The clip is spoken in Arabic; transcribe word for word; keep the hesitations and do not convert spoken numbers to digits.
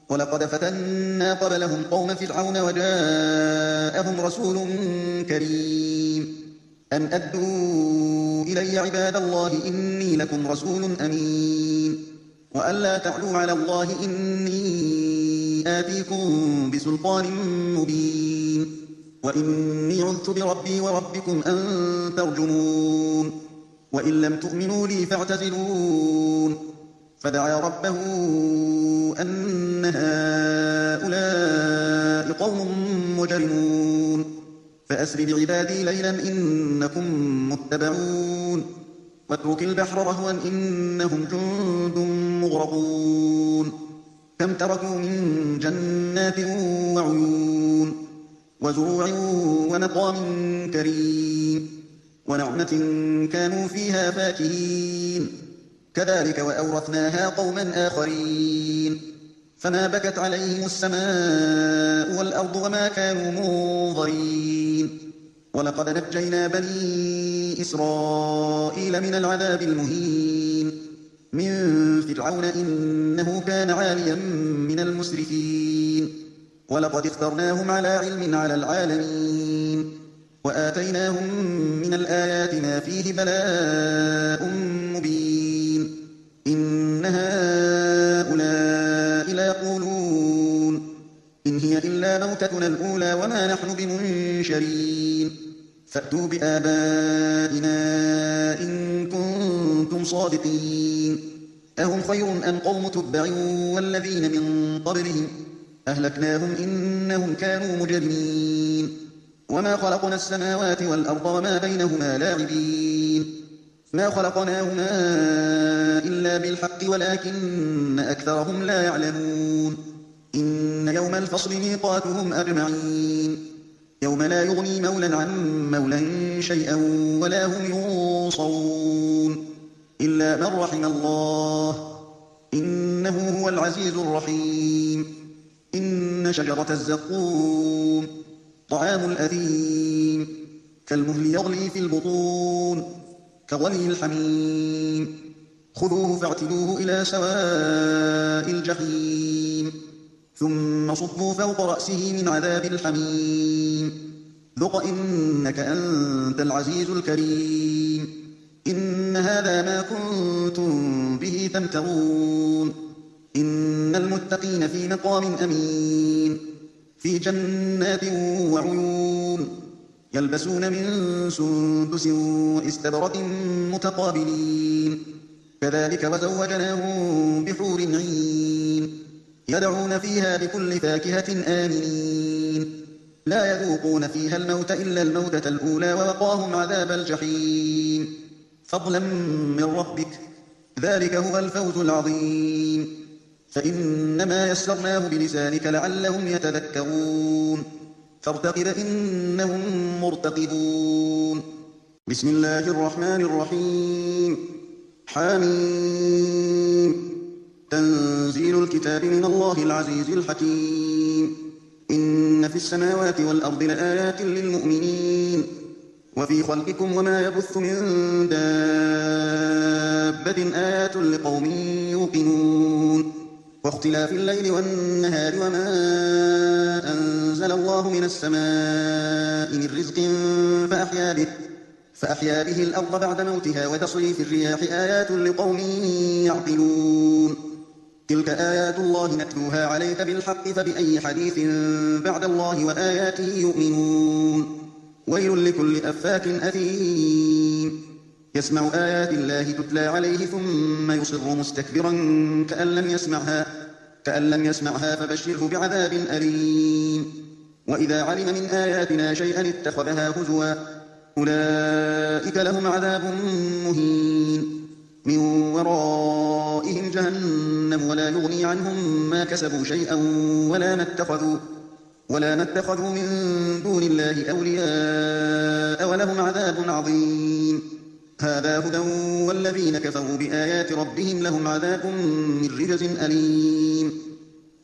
ولقد فتنا قبلهم قوم فرعون وجاءهم رسول كريم أن أدوا إلي عباد الله إني لكم رسول أمين وأن لا تعلوا على الله إني آتيكم بسلطان مبين وإني عذت بربي وربكم أن ترجمون وإن لم تؤمنوا لي فاعتزلون فدعا ربه أن هؤلاء قوم مجرمون فأسر بعبادي ليلا إنكم متبعون واترك البحر رهوا إنهم جند مغرقون كم تركوا من جنات وعيون وزروع ونقام كريم ونعمة كانوا فيها فاكهين كذلك وأورثناها قوما آخرين فما بكت عليهم السماء والأرض وما كانوا منظرين ولقد نجينا بني إسرائيل من العذاب المهين من فرعون إنه كان عاليا من المسرفين ولقد اخترناهم على علم على العالمين وآتيناهم من الآيات ما فيه بلاء مبين إن هؤلاء ليقولون إن هي إلا موتتنا الأولى وما نحن بمنشرين فأتوا بآبائنا إن كنتم صادقين أهم خير أم قوم تبع والذين من قبلهم أهلكناهم إنهم كانوا مجرمين وما خلقنا السماوات والأرض وما بينهما لاعبين ما خلقناهما إلا بالحق ولكن أكثرهم لا يعلمون إن يوم الفصل ميقاتهم أجمعين يوم لا يغني مولا عن مولا شيئا ولا هم ينصرون إلا من رحم الله إنه هو العزيز الرحيم إن شجرة الزقوم طعام الأثيم كالمهل يغلي في البطون كغلي الحميم خذوه فاعتلوه إلى سواء الجحيم ثم صبوا فوق رأسه من عذاب الحميم ذق إنك أنت العزيز الكريم إن هذا ما كنتم به تمترون إن المتقين في مقام أمين في جنات وعيون يلبسون من سندس وإستبرق متقابلين كذلك وزوجناهم بحور عين يدعون فيها بكل فاكهة آمنين لا يذوقون فيها الموت إلا الموتة الأولى ووقاهم عذاب الجحيم فضلا من ربك ذلك هو الفوز العظيم فإنما يسرناه بلسانك لعلهم يتذكرون فارتقب إنهم مرتقبون بسم الله الرحمن الرحيم حميم تنزيل الكتاب من الله العزيز الحكيم إن في السماوات والأرض لآيات للمؤمنين وفي خلقكم وما يبث من دابة آيات لقوم يوقنون واختلاف الليل والنهار وما أنزل الله من السماء من رزق فأحيا به, فأحيا به الأرض بعد موتها وتصريف الرياح آيات لقوم يعقلون تلك آيات الله نتلوها عليك بالحق فبأي حديث بعد الله وآياته يؤمنون ويل لكل أفاك أثيم يسمع آيات الله تتلى عليه ثم يصر مستكبرا كأن لم يسمعها, كأن لم يسمعها فبشره بعذاب أليم وإذا علم من آياتنا شيئا اتخذها هزوا أولئك لهم عذاب مهين من ورائهم جهنم ولا يغني عنهم ما كسبوا شيئا ولا ما اتخذوا ولا ما اتخذوا من دون الله أولياء ولهم عذاب عظيم هذا هدى والذين كفروا بآيات ربهم لهم عذاب من رجز أليم